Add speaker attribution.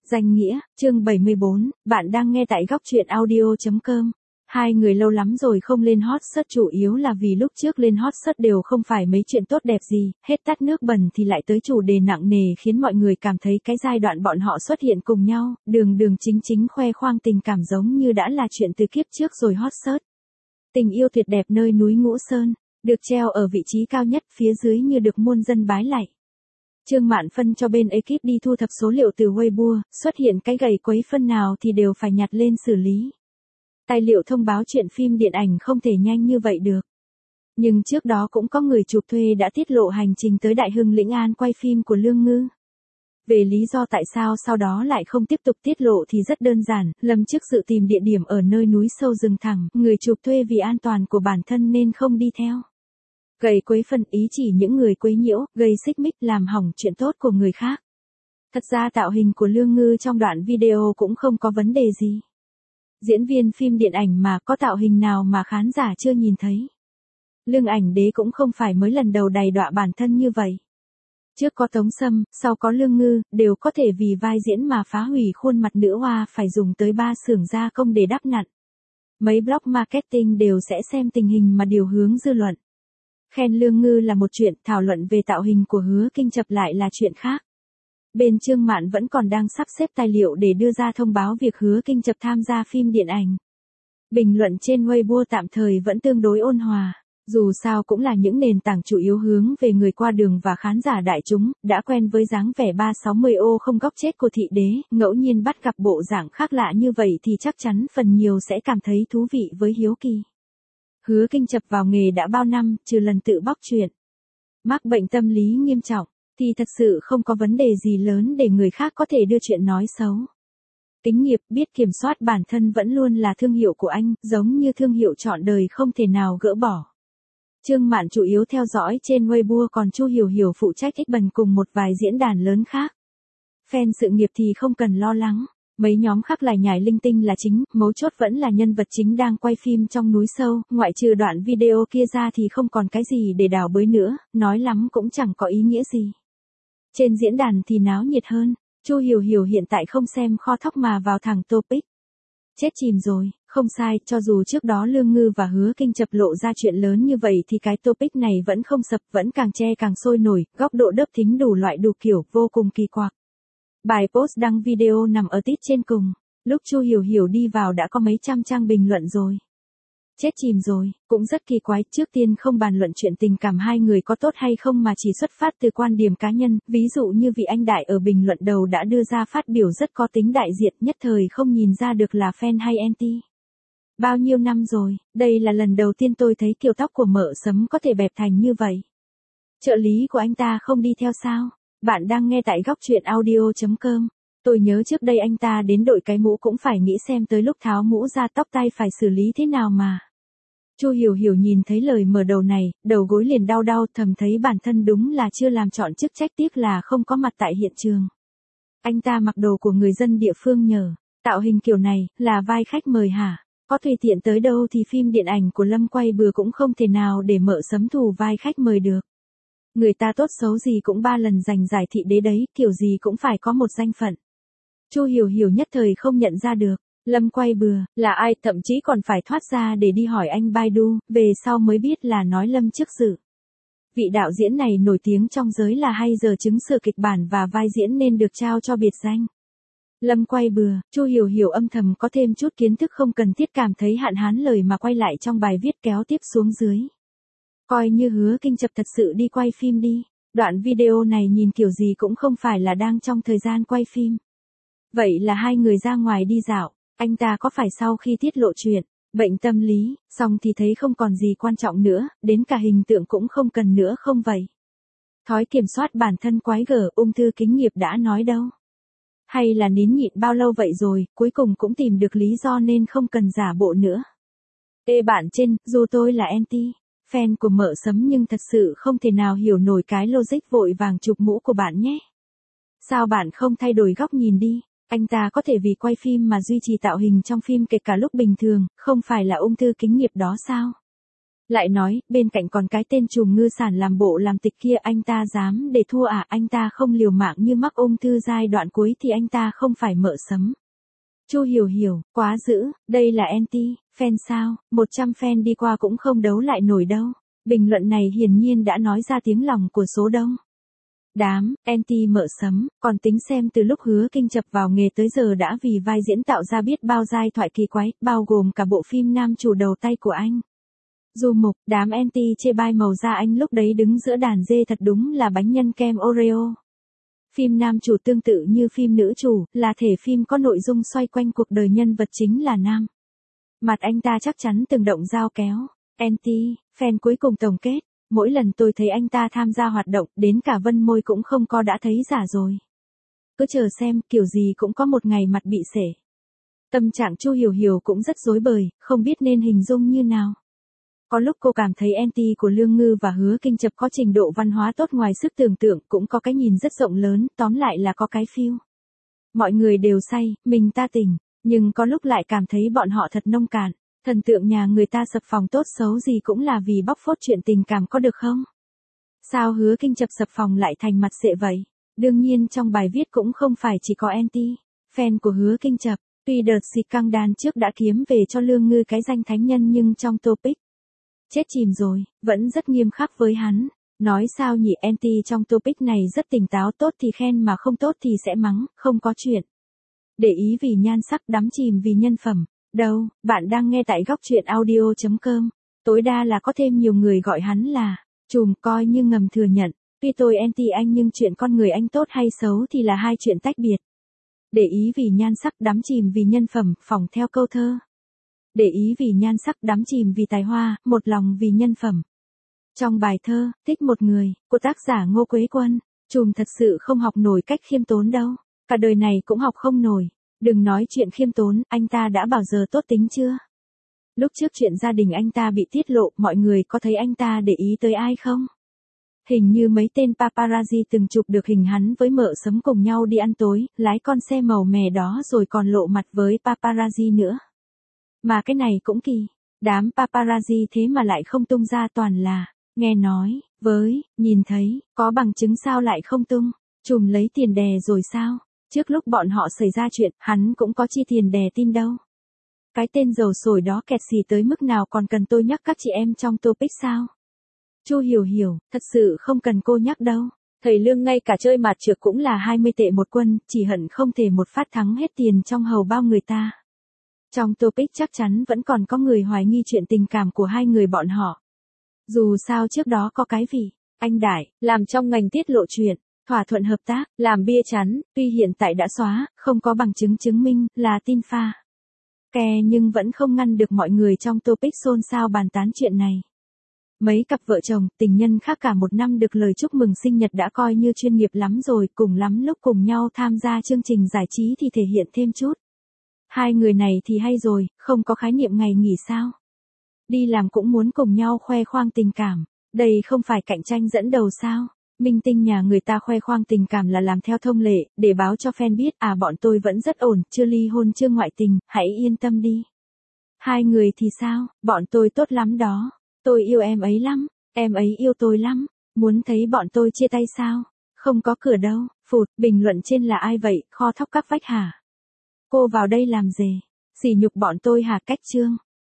Speaker 1: Danh nghĩa, chương 74, bạn đang nghe tại góc truyện audio.com. Hai người lâu lắm rồi không lên hot search, chủ yếu là vì lúc trước lên hot search đều không phải mấy chuyện tốt đẹp gì, hết tắt nước bẩn thì lại tới chủ đề nặng nề khiến mọi người cảm thấy cái giai đoạn bọn họ xuất hiện cùng nhau, đường đường chính chính khoe khoang tình cảm giống như đã là chuyện từ kiếp trước rồi hot search. Tình yêu tuyệt đẹp nơi núi Ngũ Sơn, được treo ở vị trí cao nhất, phía dưới như được muôn dân bái lạy. Trương Mạn phân cho bên ekip đi thu thập số liệu từ Weibo, xuất hiện cái gầy quấy phân nào thì đều phải nhặt lên xử lý. Tài liệu thông báo chuyện phim điện ảnh không thể nhanh như vậy được. Nhưng trước đó cũng có người chụp thuê đã tiết lộ hành trình tới Đại Hưng Lĩnh An quay phim của Lương Ngư. Về lý do tại sao sau đó lại không tiếp tục tiết lộ thì rất đơn giản, Lâm trước sự tìm địa điểm ở nơi núi sâu rừng thẳm, người chụp thuê vì an toàn của bản thân nên không đi theo. Gầy quấy phân ý chỉ những người quấy nhiễu, gây xích mích làm hỏng chuyện tốt của người khác. Thật ra tạo hình của Lương Ngư trong đoạn video cũng không có vấn đề gì. Diễn viên phim điện ảnh mà có tạo hình nào mà khán giả chưa nhìn thấy. Lương Ảnh Đế cũng không phải mới lần đầu đày đọa bản thân như vậy. Trước có Tống Sâm, sau có Lương Ngư, đều có thể vì vai diễn mà phá hủy khuôn mặt nữ hoa phải dùng tới 3 xưởng gia công để đắp nặn. Mấy blog marketing đều sẽ xem tình hình mà điều hướng dư luận. Khen Lương Ngư là một chuyện, thảo luận về tạo hình của Hứa Kinh Chập lại là chuyện khác. Bên Trương Mạn vẫn còn đang sắp xếp tài liệu để đưa ra thông báo việc Hứa Kinh Chập tham gia phim điện ảnh. Bình luận trên Weibo tạm thời vẫn tương đối ôn hòa. Dù sao cũng là những nền tảng chủ yếu hướng về người qua đường và khán giả đại chúng, đã quen với dáng vẻ 360 ô không góc chết của thị đế, ngẫu nhiên bắt gặp bộ dạng khác lạ như vậy thì chắc chắn phần nhiều sẽ cảm thấy thú vị với hiếu kỳ. Hứa Kinh Chập vào nghề đã bao năm, trừ lần tự bóc chuyện mắc bệnh tâm lý nghiêm trọng, thì thật sự không có vấn đề gì lớn để người khác có thể đưa chuyện nói xấu. Kính nghiệp, biết kiểm soát bản thân vẫn luôn là thương hiệu của anh, giống như thương hiệu trọn đời không thể nào gỡ bỏ. Trương Mạn chủ yếu theo dõi trên Weibo, còn Chu Hiểu Hiểu phụ trách X Bần cùng một vài diễn đàn lớn khác. Fan sự nghiệp thì không cần lo lắng. Mấy nhóm khác lại nhảy linh tinh là chính, mấu chốt vẫn là nhân vật chính đang quay phim trong núi sâu, ngoại trừ đoạn video kia ra thì không còn cái gì để đào bới nữa, nói lắm cũng chẳng có ý nghĩa gì. Trên diễn đàn thì náo nhiệt hơn, Chu Hiểu Hiểu hiện tại không xem kho thóc mà vào thẳng topic. Chết chìm rồi, không sai, cho dù trước đó Lương Ngư và Hứa Kinh Chập lộ ra chuyện lớn như vậy thì cái topic này vẫn không sập, vẫn càng che càng sôi nổi, góc độ đớp thính đủ loại đủ kiểu, vô cùng kỳ quặc. Bài post đăng video nằm ở tít trên cùng, lúc Chu Hiểu Hiểu đi vào đã có mấy trăm trang bình luận rồi. Chết chìm rồi, cũng rất kỳ quái, trước tiên không bàn luận chuyện tình cảm hai người có tốt hay không mà chỉ xuất phát từ quan điểm cá nhân, ví dụ như vị anh đại ở bình luận đầu đã đưa ra phát biểu rất có tính đại diện, nhất thời không nhìn ra được là fan hay anti. Bao nhiêu năm rồi, đây là lần đầu tiên tôi thấy kiểu tóc của Mợ Sấm có thể bẹp thành như vậy. Trợ lý của anh ta không đi theo sao? Bạn đang nghe tại góc truyện audio.com. Tôi nhớ trước đây anh ta đến đội cái mũ cũng phải nghĩ xem tới lúc tháo mũ ra tóc tai phải xử lý thế nào mà. Chu Hiểu Hiểu nhìn thấy lời mở đầu này, đầu gối liền đau đau, thầm thấy bản thân đúng là chưa làm chọn chức trách, tiếc là không có mặt tại hiện trường. Anh ta mặc đồ của người dân địa phương nhờ, tạo hình kiểu này, là vai khách mời hả? Có tùy tiện tới đâu thì phim điện ảnh của Lâm quay bừa cũng không thể nào để Mợ Sấm thù vai khách mời được. Người ta tốt xấu gì cũng 3 lần giành giải thị đế đấy, kiểu gì cũng phải có một danh phận. Chu Hiểu Hiểu nhất thời không nhận ra được, Lâm quay bừa, là ai, thậm chí còn phải thoát ra để đi hỏi anh Baidu, về sau mới biết là nói Lâm trước sự. Vị đạo diễn này nổi tiếng trong giới là hay giờ chứng sự kịch bản và vai diễn nên được trao cho biệt danh. Lâm quay bừa, Chu Hiểu Hiểu âm thầm có thêm chút kiến thức không cần thiết, cảm thấy hạn hán lời mà quay lại trong bài viết kéo tiếp xuống dưới. Coi như Hứa Kinh Chập thật sự đi quay phim đi, đoạn video này nhìn kiểu gì cũng không phải là đang trong thời gian quay phim. Vậy là hai người ra ngoài đi dạo, anh ta có phải sau khi tiết lộ chuyện bệnh tâm lý, xong thì thấy không còn gì quan trọng nữa, đến cả hình tượng cũng không cần nữa không vậy? Thói kiểm soát bản thân quái gở, ung thư kính nghiệp đã nói đâu. Hay là nín nhịn bao lâu vậy rồi, cuối cùng cũng tìm được lý do nên không cần giả bộ nữa. Ê bạn trên, dù tôi là anti fan của Mợ Sấm nhưng thật sự không thể nào hiểu nổi cái logic vội vàng chụp mũ của bạn nhé. Sao bạn không thay đổi góc nhìn đi? Anh ta có thể vì quay phim mà duy trì tạo hình trong phim kể cả lúc bình thường, không phải là ung thư kính nghiệp đó sao? Lại nói, bên cạnh còn cái tên trùm ngư sản làm bộ làm tịch kia, anh ta dám để thua à? Anh ta không liều mạng như mắc ung thư giai đoạn cuối thì anh ta không phải mợ sấm. Chu Hiểu Hiểu, quá dữ, đây là anti fan sao? 100 fan đi qua cũng không đấu lại nổi đâu. Bình luận này hiển nhiên đã nói ra tiếng lòng của số đông. Đám anti mợ sấm, còn tính xem từ lúc Hứa Kinh Chập vào nghề tới giờ đã vì vai diễn tạo ra biết bao giai thoại kỳ quái, bao gồm cả bộ phim nam chủ đầu tay của anh. Du Mục, đám anti chê bai màu da anh lúc đấy đứng giữa đàn dê thật đúng là bánh nhân kem Oreo. Phim nam chủ tương tự như phim nữ chủ, là thể phim có nội dung xoay quanh cuộc đời nhân vật chính là nam. Mặt anh ta chắc chắn từng động dao kéo. Anti fan cuối cùng tổng kết, mỗi lần tôi thấy anh ta tham gia hoạt động, đến cả vân môi cũng không có đã thấy giả rồi. Cứ chờ xem, kiểu gì cũng có một ngày mặt bị sể. Tâm trạng Chu Hiểu Hiểu cũng rất rối bời, không biết nên hình dung như nào. Có lúc cô cảm thấy anti của Lương Ngư và Hứa Kinh Chập có trình độ văn hóa tốt ngoài sức tưởng tượng, cũng có cái nhìn rất rộng lớn, tóm lại là có cái feel. Mọi người đều say, mình ta tỉnh, nhưng có lúc lại cảm thấy bọn họ thật nông cạn. Thần tượng nhà người ta sập phòng tốt xấu gì cũng là vì bóc phốt chuyện tình cảm có được không? Sao Hứa Kinh Chập sập phòng lại thành mặt sệ vậy? Đương nhiên trong bài viết cũng không phải chỉ có anti fan của Hứa Kinh Chập. Tuy đợt xịt căng đan trước đã kiếm về cho Lương Ngư cái danh thánh nhân, nhưng trong topic chết chìm rồi, vẫn rất nghiêm khắc với hắn. Nói sao nhỉ, anti trong topic này rất tỉnh táo, tốt thì khen mà không tốt thì sẽ mắng, không có chuyện để ý vì nhan sắc, đắm chìm vì nhân phẩm. Đâu, bạn đang nghe tại góc truyện audio.com. Tối đa là có thêm nhiều người gọi hắn là trùm, coi như ngầm thừa nhận. Tuy tôi anti anh nhưng chuyện con người anh tốt hay xấu thì là hai chuyện tách biệt. Để ý vì nhan sắc, đắm chìm vì nhân phẩm, phỏng theo câu thơ. Để ý vì nhan sắc, đắm chìm vì tài hoa, một lòng vì nhân phẩm. Trong bài thơ, Thích một người, của tác giả Ngô Quế Quân, trùm thật sự không học nổi cách khiêm tốn đâu. Cả đời này cũng học không nổi. Đừng nói chuyện khiêm tốn, anh ta đã bao giờ tốt tính chưa? Lúc trước chuyện gia đình anh ta bị tiết lộ, mọi người có thấy anh ta để ý tới ai không? Hình như mấy tên paparazzi từng chụp được hình hắn với mợ sấm cùng nhau đi ăn tối, lái con xe màu mè đó rồi còn lộ mặt với paparazzi nữa. Mà cái này cũng kỳ, đám paparazzi thế mà lại không tung ra, toàn là nghe nói, với, nhìn thấy, có bằng chứng sao lại không tung? Trùm lấy tiền đè rồi sao? Trước lúc bọn họ xảy ra chuyện, hắn cũng có chi tiền đè tin đâu. Cái tên dầu sồi đó kẹt xì tới mức nào còn cần tôi nhắc các chị em trong topic sao? Chu Hiểu Hiểu, thật sự không cần cô nhắc đâu. Thầy Lương ngay cả chơi mạt trược cũng là 20 tệ một quân, chỉ hận không thể một phát thắng hết tiền trong hầu bao người ta. Trong topic chắc chắn vẫn còn có người hoài nghi chuyện tình cảm của hai người bọn họ. Dù sao trước đó có cái vị anh Đại làm trong ngành tiết lộ chuyện thỏa thuận hợp tác, làm bia chắn, tuy hiện tại đã xóa, không có bằng chứng chứng minh, là tin pha. Nhưng vẫn không ngăn được mọi người trong topic xôn xao bàn tán chuyện này. Mấy cặp vợ chồng, tình nhân khác cả một năm được lời chúc mừng sinh nhật đã coi như chuyên nghiệp lắm rồi, cùng lắm lúc cùng nhau tham gia chương trình giải trí thì thể hiện thêm chút. Hai người này thì hay rồi, không có khái niệm ngày nghỉ sao? Đi làm cũng muốn cùng nhau khoe khoang tình cảm, đây không phải cạnh tranh dẫn đầu sao? Minh tinh nhà người ta khoe khoang tình cảm là làm theo thông lệ, để báo cho fan biết, bọn tôi vẫn rất ổn, chưa ly hôn chưa ngoại tình, hãy yên tâm đi. Hai người thì sao, bọn tôi tốt lắm đó, tôi yêu em ấy lắm, em ấy yêu tôi lắm, muốn thấy bọn tôi chia tay sao? Không có cửa đâu, phụt, bình luận trên là ai vậy, kho thóc các vách hả? Cô vào đây làm gì? Sỉ nhục bọn tôi hả? Cách chương.